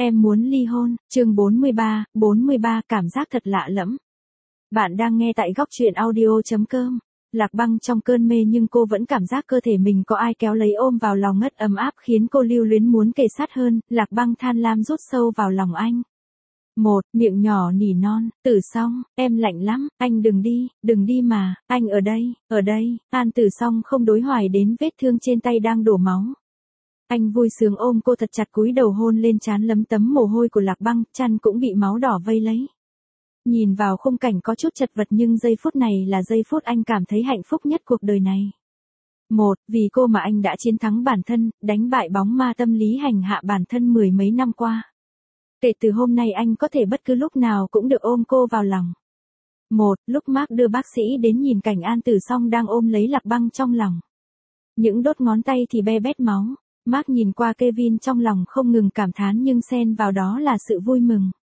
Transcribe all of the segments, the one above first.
Em muốn ly hôn, chương 43, cảm giác thật lạ lẫm. Bạn đang nghe tại góc truyện audio.com. Lạc Băng trong cơn mê nhưng cô vẫn cảm giác cơ thể mình có ai kéo lấy ôm vào lòng ngất ấm áp khiến cô lưu luyến muốn kề sát hơn. Lạc Băng than lam rút sâu vào lòng anh. Miệng nhỏ nỉ non, Tử Song, em lạnh lắm, anh đừng đi mà, anh ở đây. An Tử Song không đối hoài đến vết thương trên tay đang đổ máu. Anh vui sướng ôm cô thật chặt cúi đầu hôn lên trán lấm tấm mồ hôi của Lạc Băng, chăn cũng bị máu đỏ vây lấy. Nhìn vào khung cảnh có chút chật vật nhưng giây phút này là giây phút anh cảm thấy hạnh phúc nhất cuộc đời này. Vì cô mà anh đã chiến thắng bản thân, đánh bại bóng ma tâm lý hành hạ bản thân mười mấy năm qua. Kể từ hôm nay anh có thể bất cứ lúc nào cũng được ôm cô vào lòng. Lúc Mark đưa bác sĩ đến nhìn cảnh An Tử Song đang ôm lấy Lạc Băng trong lòng. Những đốt ngón tay thì be bét máu. Mark nhìn qua Kevin trong lòng không ngừng cảm thán nhưng xen vào đó là sự vui mừng.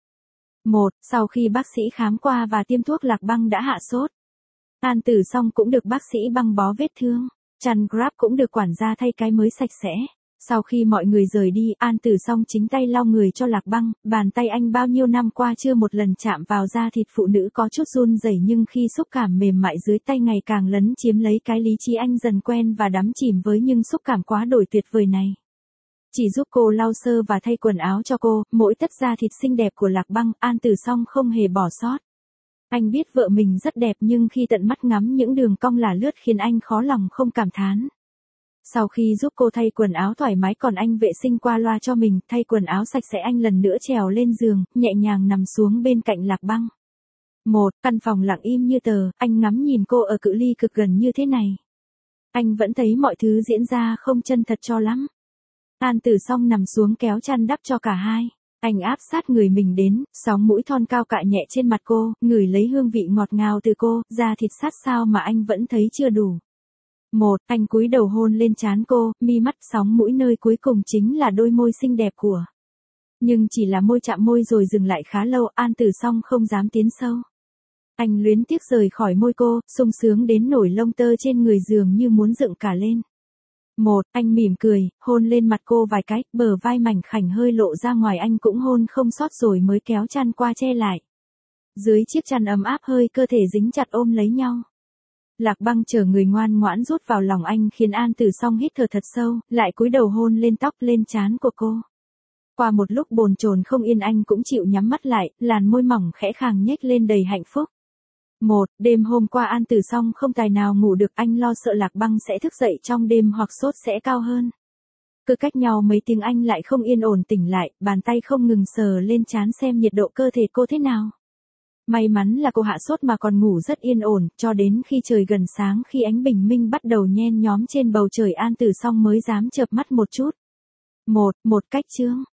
Sau khi bác sĩ khám qua và tiêm thuốc Lạc Băng đã hạ sốt. An Tử Song cũng được bác sĩ băng bó vết thương. Chăn Grab cũng được quản gia thay cái mới sạch sẽ. Sau khi mọi người rời đi, An Tử Song chính tay lau người cho Lạc Băng, bàn tay anh bao nhiêu năm qua chưa một lần chạm vào da thịt phụ nữ có chút run rẩy nhưng khi xúc cảm mềm mại dưới tay ngày càng lấn chiếm lấy cái lý trí anh dần quen và đắm chìm với nhưng xúc cảm quá đổi tuyệt vời này. Chỉ giúp cô lau sơ và thay quần áo cho cô, mỗi tấc da thịt xinh đẹp của Lạc Băng, An Tử Song không hề bỏ sót. Anh biết vợ mình rất đẹp nhưng khi tận mắt ngắm những đường cong lả lướt khiến anh khó lòng không cảm thán. Sau khi giúp cô thay quần áo thoải mái còn anh vệ sinh qua loa cho mình, thay quần áo sạch sẽ anh lần nữa trèo lên giường, nhẹ nhàng nằm xuống bên cạnh Lạc Băng. Căn phòng lặng im như tờ, anh ngắm nhìn cô ở cự ly cực gần như thế này. Anh vẫn thấy mọi thứ diễn ra không chân thật cho lắm. An Tử Song nằm xuống kéo chăn đắp cho cả hai. Anh áp sát người mình đến, sóng mũi thon cao cạ nhẹ trên mặt cô, ngửi lấy hương vị ngọt ngào từ cô, da thịt sát sao mà anh vẫn thấy chưa đủ. Anh cúi đầu hôn lên trán cô, mi mắt sóng mũi nơi cuối cùng chính là đôi môi xinh đẹp của. Nhưng chỉ là môi chạm môi rồi dừng lại khá lâu, An Tử Song không dám tiến sâu. Anh luyến tiếc rời khỏi môi cô, sung sướng đến nổi lông tơ trên người dường như muốn dựng cả lên. Anh mỉm cười, hôn lên mặt cô vài cái, bờ vai mảnh khảnh hơi lộ ra ngoài anh cũng hôn không sót rồi mới kéo chăn qua che lại. Dưới chiếc chăn ấm áp hơi cơ thể dính chặt ôm lấy nhau. Lạc Băng chờ người ngoan ngoãn rút vào lòng anh khiến An Tử Song hít thở thật sâu, lại cúi đầu hôn lên tóc lên trán của cô. Qua một lúc bồn chồn không yên anh cũng chịu nhắm mắt lại, làn môi mỏng khẽ khàng nhếch lên đầy hạnh phúc. Đêm hôm qua An Tử Song không tài nào ngủ được, anh lo sợ Lạc Băng sẽ thức dậy trong đêm hoặc sốt sẽ cao hơn. Cứ cách nhau mấy tiếng anh lại không yên ổn tỉnh lại, bàn tay không ngừng sờ lên trán xem nhiệt độ cơ thể cô thế nào. May mắn là cô hạ sốt mà còn ngủ rất yên ổn, cho đến khi trời gần sáng khi ánh bình minh bắt đầu nhen nhóm trên bầu trời An Tử Song mới dám chợp mắt một chút. Một cách chướng,